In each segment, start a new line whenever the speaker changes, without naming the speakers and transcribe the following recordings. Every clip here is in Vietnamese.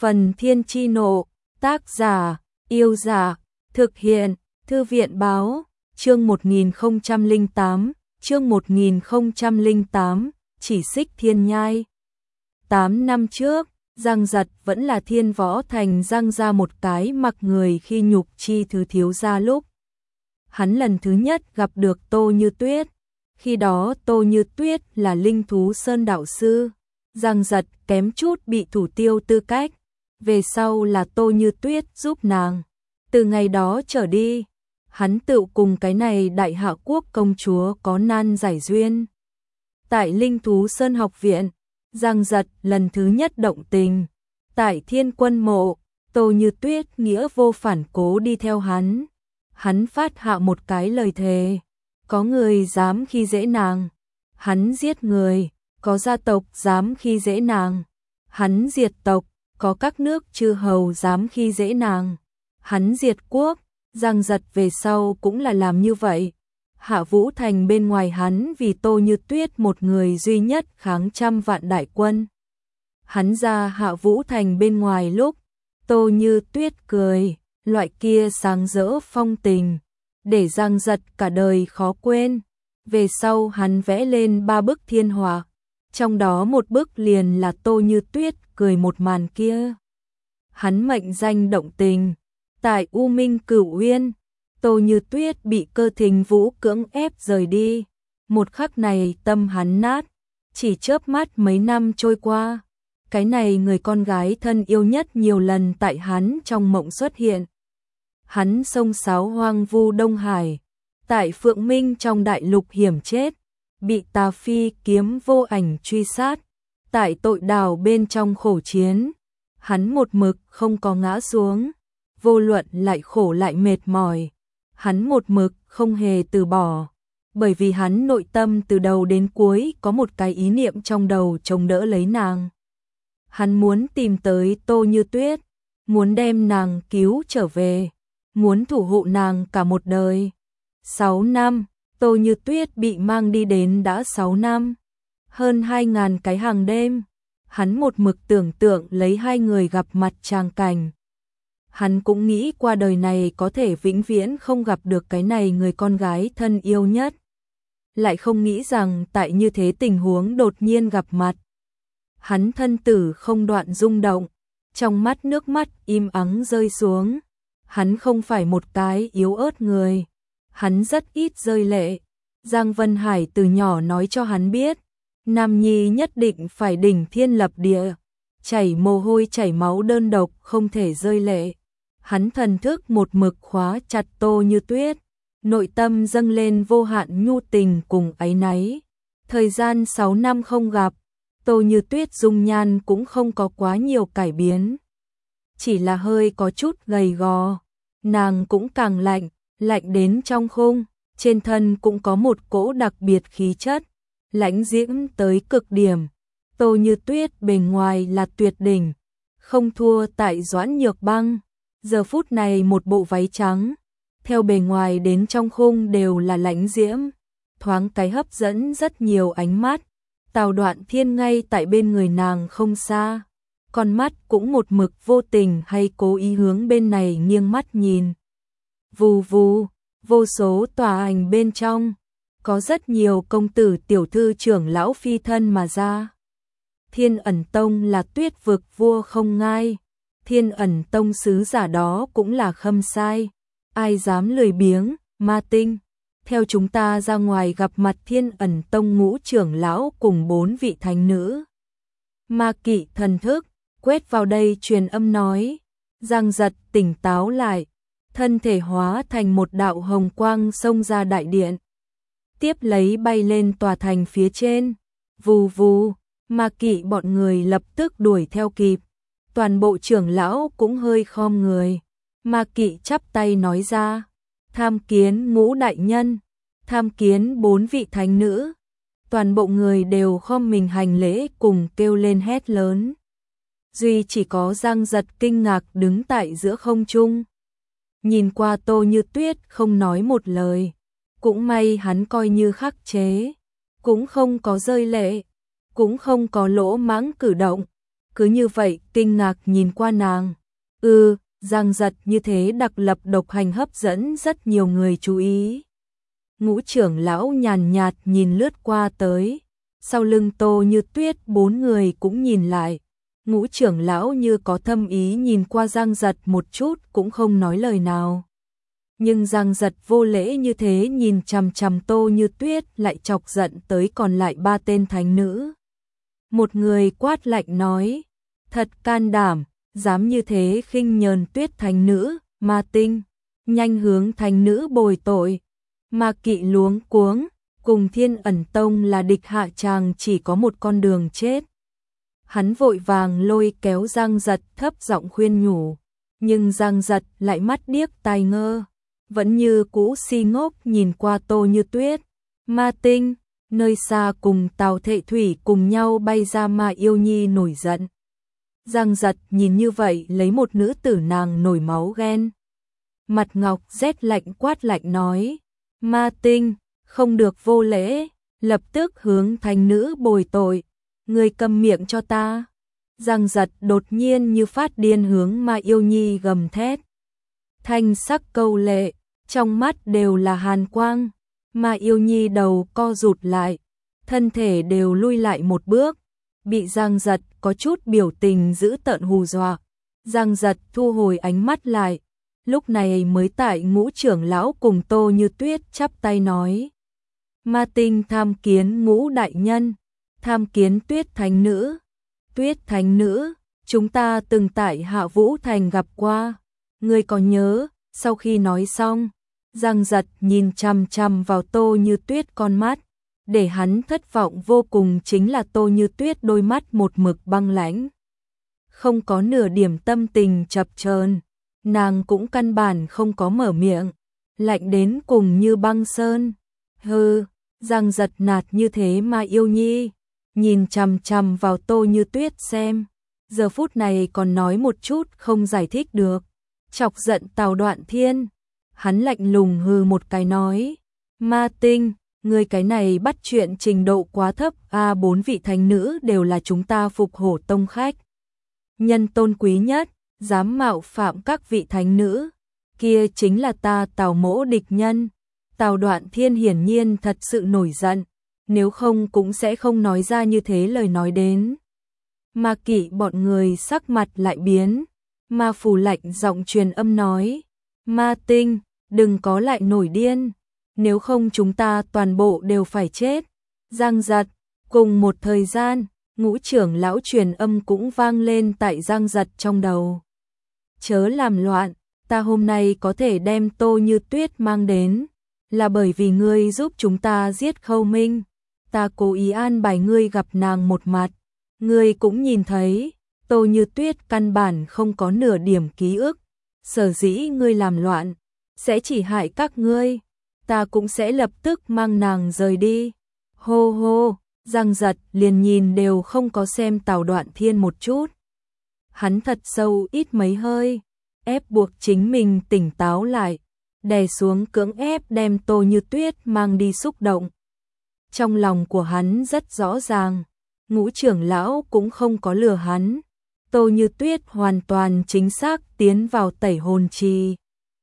Phần Thiên Chi Nộ, tác giả, Yêu Dạ, thực hiện, Thư viện Báo, chương 1008, chương 1008, chỉ xích thiên nhai. 8 năm trước, Giang Giật vẫn là Thiên Võ Thành giang ra một cái mặc người khi nhục chi thứ thiếu gia lúc. Hắn lần thứ nhất gặp được Tô Như Tuyết, khi đó Tô Như Tuyết là linh thú sơn đạo sư, Giang Giật kém chút bị thủ tiêu tư cách, về sau là Tô Như Tuyết giúp nàng. Từ ngày đó trở đi, hắn tự cùng cái này đại hạ quốc công chúa có nan giải duyên. Tại linh thú sơn học viện, Giang Giật lần thứ nhất động tình. Tại Thiên Quân Mộ, Tô Như Tuyết nghĩa vô phản cố đi theo hắn. Hắn phát hạ một cái lời thề, có người dám khi dễ nàng, hắn giết người, có gia tộc dám khi dễ nàng, hắn diệt tộc, có các nước chư hầu dám khi dễ nàng, hắn diệt quốc. Giang Giật về sau cũng là làm như vậy. Hạ Vũ Thành bên ngoài hắn vì Tô Như Tuyết một người duy nhất kháng trăm vạn đại quân. Hắn ra Hạ Vũ Thành bên ngoài lúc, Tô Như Tuyết cười, loại kia sáng rỡ phong tình, để Giang Giật cả đời khó quên. Về sau hắn vẽ lên 3 bức thiên họa, trong đó một bức liền là Tô Như Tuyết cười một màn kia. Hắn mệnh danh động tình. Tại U Minh Cửu Uyên, Tô Như Tuyết bị Cơ Thình Vũ cưỡng ép rời đi. Một khắc này tâm hắn nát, chỉ chớp mắt mấy năm trôi qua. Cái này người con gái thân yêu nhất nhiều lần tại hắn trong mộng xuất hiện. Hắn sông sáo hoang vu Đông Hải, tại Phượng Minh trong đại lục hiểm chết, bị Tà Phi kiếm vô ảnh truy sát, tại tội đảo bên trong khổ chiến. Hắn một mực không có ngã xuống, vô luận lại khổ lại mệt mỏi, hắn một mực không hề từ bỏ, bởi vì hắn nội tâm từ đầu đến cuối có một cái ý niệm trong đầu chống đỡ lấy nàng. Hắn muốn tìm tới Tô Như Tuyết, muốn đem nàng cứu trở về, muốn thủ hộ nàng cả một đời. 6 năm, Tô Như Tuyết bị mang đi đến đã 6 năm, hơn 2.000 cái hàng đêm, hắn một mực tưởng tượng lấy hai người gặp mặt tràng cảnh. Hắn cũng nghĩ qua đời này có thể vĩnh viễn không gặp được cái này người con gái thân yêu nhất. Lại không nghĩ rằng tại như thế tình huống đột nhiên gặp mặt. Hắn thân tử không đoạn rung động, trong mắt nước mắt im ắng rơi xuống. Hắn không phải một cái yếu ớt người, hắn rất ít rơi lệ. Giang Vân Hải từ nhỏ nói cho hắn biết, nam nhi nhất định phải đỉnh thiên lập địa, chảy mồ hôi chảy máu đơn độc không thể rơi lệ. Hắn thần thức một mực khóa chặt Tô Như Tuyết, nội tâm dâng lên vô hạn nhu tình cùng áy náy. Thời gian 6 năm không gặp, Tô Như Tuyết dung nhan cũng không có quá nhiều cải biến, chỉ là hơi có chút gầy gò. Nàng cũng càng lạnh, lạnh đến trong khung, trên thân cũng có một cỗ đặc biệt khí chất, lãnh diễm tới cực điểm. Tô Như Tuyết bề ngoài là tuyệt đỉnh, không thua tại Doãn Nhược Băng. Giờ phút này một bộ váy trắng, theo bề ngoài đến trong khung đều là lãnh diễm, thoáng cái hấp dẫn rất nhiều ánh mắt. Tào Đoạn Thiên ngay tại bên người nàng không xa, con mắt cũng một mực vô tình hay cố ý hướng bên này nghiêng mắt nhìn. Vù vù, vô số tòa ảnh bên trong, có rất nhiều công tử tiểu thư trưởng lão phi thân mà ra. Thiên Ẩn Tông là tuyết vực vua không ngai, Thiên Ẩn Tông sứ giả đó cũng là khâm sai, ai dám lười biếng. Ma Tinh, theo chúng ta ra ngoài gặp mặt Thiên Ẩn Tông ngũ trưởng lão cùng 4 vị thánh nữ. Ma Kỵ thần thức quét vào đây truyền âm nói. Giang Giật tỉnh táo lại, thân thể hóa thành một đạo hồng quang xông ra đại điện, tiếp lấy bay lên tòa thành phía trên. Vù vù, Ma Kỵ bọn người lập tức đuổi theo kịp. Toàn bộ trưởng lão cũng hơi khom người. Ma Kỵ chắp tay nói ra, tham kiến ngũ đại nhân, tham kiến 4 vị thánh nữ. Toàn bộ người đều khom mình hành lễ cùng kêu lên hét lớn. Duy chỉ có Giang Giật kinh ngạc đứng tại giữa không trung, nhìn qua Tô Như Tuyết không nói một lời. Cũng may hắn coi như khắc chế, cũng không có rơi lệ, cũng không có lỗ mãng cử động. cứ như vậy kinh ngạc nhìn qua nàng. Giang Giật như thế đặc lập độc hành hấp dẫn rất nhiều người chú ý. Ngũ trưởng lão nhàn nhạt nhìn lướt qua tới, sau lưng Tô Như Tuyết 4 người cũng nhìn lại. Ngũ trưởng lão như có thâm ý nhìn qua Giang Giật một chút cũng không nói lời nào. Nhưng Giang Giật vô lễ như thế nhìn chằm chằm Tô Như Tuyết lại chọc giận tới còn lại 3 tên thánh nữ. Một người quát lạnh nói, thật can đảm, dám như thế khinh nhờn Tuyết thánh nữ, Ma Tinh, nhanh hướng thánh nữ bồi tội. Ma Kỵ luống cuống, cùng Thiên Ẩn Tông là địch hạ chàng chỉ có một con đường chết. Hắn vội vàng lôi kéo Giang Giật thấp giọng khuyên nhủ, nhưng Giang Giật lại mắt điếc tai ngơ, vẫn như cũ si ngốc nhìn qua Tô Như Tuyết. Ma Tinh, nơi xa cùng Tào Thệ Thủy cùng nhau bay ra Ma Yêu Nhi nổi giận. Giang Giật nhìn như vậy lấy một nữ tử nàng nổi máu ghen. Mặt ngọc rét lạnh quát lạnh nói, Ma Tinh, không được vô lễ, lập tức hướng thánh nữ bồi tội, người câm miệng cho ta. Giang Giật đột nhiên như phát điên hướng Ma Yêu Nhi gầm thét. Thanh sắc câu lệ, trong mắt đều là hàn quang. Ma Yêu Nhi đầu co rụt lại, thân thể đều lui lại một bước, bị Giang Giật có chút biểu tình dữ tợn hù dọa. Giang Giật thu hồi ánh mắt lại, lúc này mới tại Ngũ trưởng lão cùng Tô Như Tuyết chắp tay nói. Ma Tinh tham kiến Ngũ đại nhân, tham kiến Tuyết thánh nữ. Tuyết thánh nữ, chúng ta từng tại Hạ Vũ Thành gặp qua, ngươi có nhớ? Sau khi nói xong, Giang Giật nhìn chằm chằm vào Tô Như Tuyết con mắt, để hắn thất vọng vô cùng chính là Tô Như Tuyết đôi mắt một mực băng lãnh, không có nửa điểm tâm tình chập chờn, nàng cũng căn bản không có mở miệng, lạnh đến cùng như băng sơn. Hừ, Giang Giật nạt như thế Ma Yêu Nhi, nhìn chằm chằm vào Tô Như Tuyết xem, giờ phút này còn nói một chút không giải thích được, chọc giận Tào Đoạn Thiên. Hắn lạnh lùng hừ một cái nói, Ma Tinh, ngươi cái này bắt chuyện trình độ quá thấp, 4 vị thánh nữ đều là chúng ta Phục Hổ Tông khách nhân tôn quý nhất, dám mạo phạm các vị thánh nữ, kia chính là ta Tào mỗ địch nhân. Tào Đoạn Thiên hiển nhiên thật sự nổi giận, nếu không cũng sẽ không nói ra như thế lời nói đến. Ma Kỵ bọn người sắc mặt lại biến, Ma Phù lạnh giọng truyền âm nói, Ma Tinh, đừng có lại nổi điên, nếu không chúng ta toàn bộ đều phải chết. Giang Giật, cùng một thời gian, Ngũ trưởng lão truyền âm cũng vang lên tại Giang Giật trong đầu. Chớ làm loạn, ta hôm nay có thể đem Tô Như Tuyết mang đến, là bởi vì ngươi giúp chúng ta giết Khâu Minh, ta cố ý an bài ngươi gặp nàng một mặt, ngươi cũng nhìn thấy, Tô Như Tuyết căn bản không có nửa điểm ký ức, sở dĩ ngươi làm loạn, sẽ chỉ hại các ngươi, ta cũng sẽ lập tức mang nàng rời đi. Hô hô, Giang Giật liền nhìn đều không có xem Tào Đoạn Thiên một chút. Hắn thật sâu ít mấy hơi, ép buộc chính mình tỉnh táo lại, đè xuống cưỡng ép đem Tô Như Tuyết mang đi xúc động. Trong lòng của hắn rất rõ ràng, Ngũ trưởng lão cũng không có lừa hắn. Tô Như Tuyết hoàn toàn chính xác tiến vào tẩy hồn trì.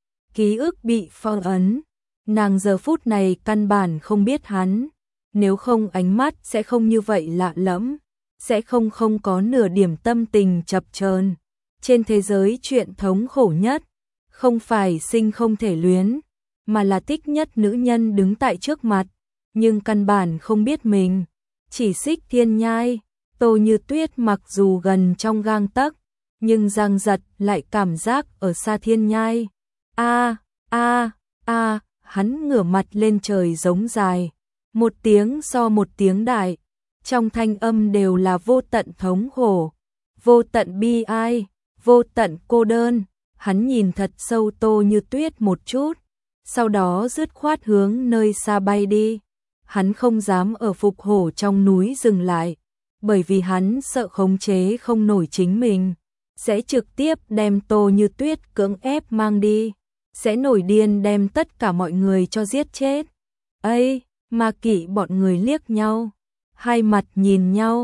Ký ức bị phong ấn, nàng giờ phút này căn bản không biết hắn, nếu không ánh mắt sẽ không như vậy lạ lẫm, sẽ không có nửa điểm tâm tình chập chờn. Trên thế giới chuyện thống khổ nhất, không phải sinh không thể luyến, mà là thích nhất nữ nhân đứng tại trước mặt, nhưng căn bản không biết mình, chỉ xích thiên nhai. Tô Như Tuyết mặc dù gần trong gang tấc, nhưng Giang Giật lại cảm giác ở xa thiên nhai. Hắn ngửa mặt lên trời giống dài, một tiếng so một tiếng đại, trong thanh âm đều là vô tận thống khổ, vô tận bi ai, vô tận cô đơn. Hắn nhìn thật sâu Tô Như Tuyết một chút, sau đó dứt khoát hướng nơi xa bay đi. Hắn không dám ở Phục Hổ trong núi dừng lại, bởi vì hắn sợ khống chế không nổi chính mình, sẽ trực tiếp đem Tô Như Tuyết cưỡng ép mang đi, sẽ nổi điên đem tất cả mọi người cho giết chết. Ma Kỵ bọn người liếc nhau, hai mặt nhìn nhau,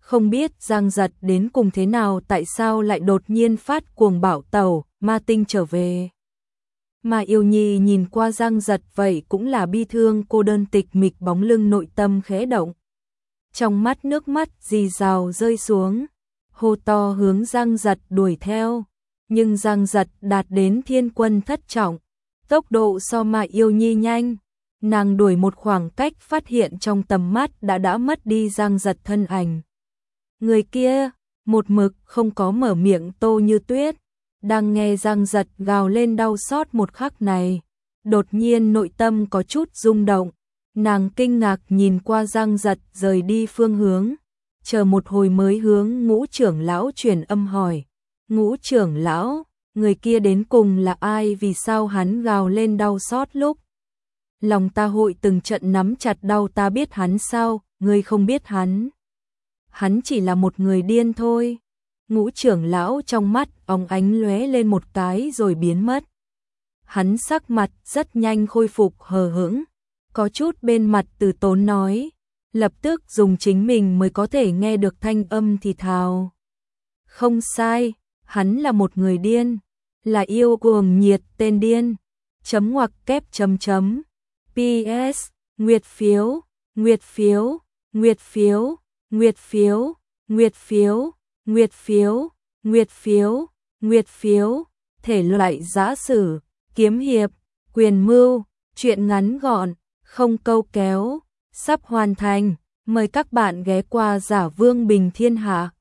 Không biết Giang Giật đến cùng thế nào, tại sao lại đột nhiên phát cuồng bảo tẩu, ma tinh trở về. Mà Yêu Nhi nhìn qua Giang Giật vậy cũng là bi thương cô đơn tịch mịch, bóng lưng nội tâm khẽ động. Trong mắt nước mắt rì rào rơi xuống, hô to hướng Giang Giật đuổi theo. Nhưng Giang Giật đạt đến thiên quân thất trọng, tốc độ so mà Yêu Nhi nhanh. Nàng đuổi một khoảng cách phát hiện trong tầm mắt đã mất đi Giang Giật thân ảnh. Người kia, một mực không có mở miệng Tô Như Tuyết, đang nghe Giang Giật gào lên đau xót một khắc này. Đột nhiên nội tâm có chút rung động, nàng kinh ngạc nhìn qua Giang Giật rời đi phương hướng, chờ một hồi mới hướng Ngũ trưởng lão truyền âm hỏi. Ngũ trưởng lão, người kia đến cùng là ai, vì sao hắn gào lên đau xót lúc lòng ta hội từng trận nắm chặt đau, ta biết hắn sao, ngươi không biết hắn. Hắn chỉ là một người điên thôi. Ngũ trưởng lão trong mắt óng ánh lóe lên một cái rồi biến mất. Hắn sắc mặt rất nhanh khôi phục hờ hững, có chút bên mặt từ tốn nói, lập tức dùng chính mình mới có thể nghe được thanh âm thì thào. Không sai, hắn là một người điên, là yêu cuồng nhiệt tên điên. Chấm ngoặc kép chấm chấm. PS, nguyệt phiếu, nguyệt phiếu, nguyệt phiếu, nguyệt phiếu, nguyệt phiếu, nguyệt phiếu, nguyệt phiếu, nguyệt phiếu, thể loại giã sử, kiếm hiệp, quyền mưu, truyện ngắn gọn, không câu kéo, sắp hoàn thành, mời các bạn ghé qua Giả Vương Bình Thiên Hạ.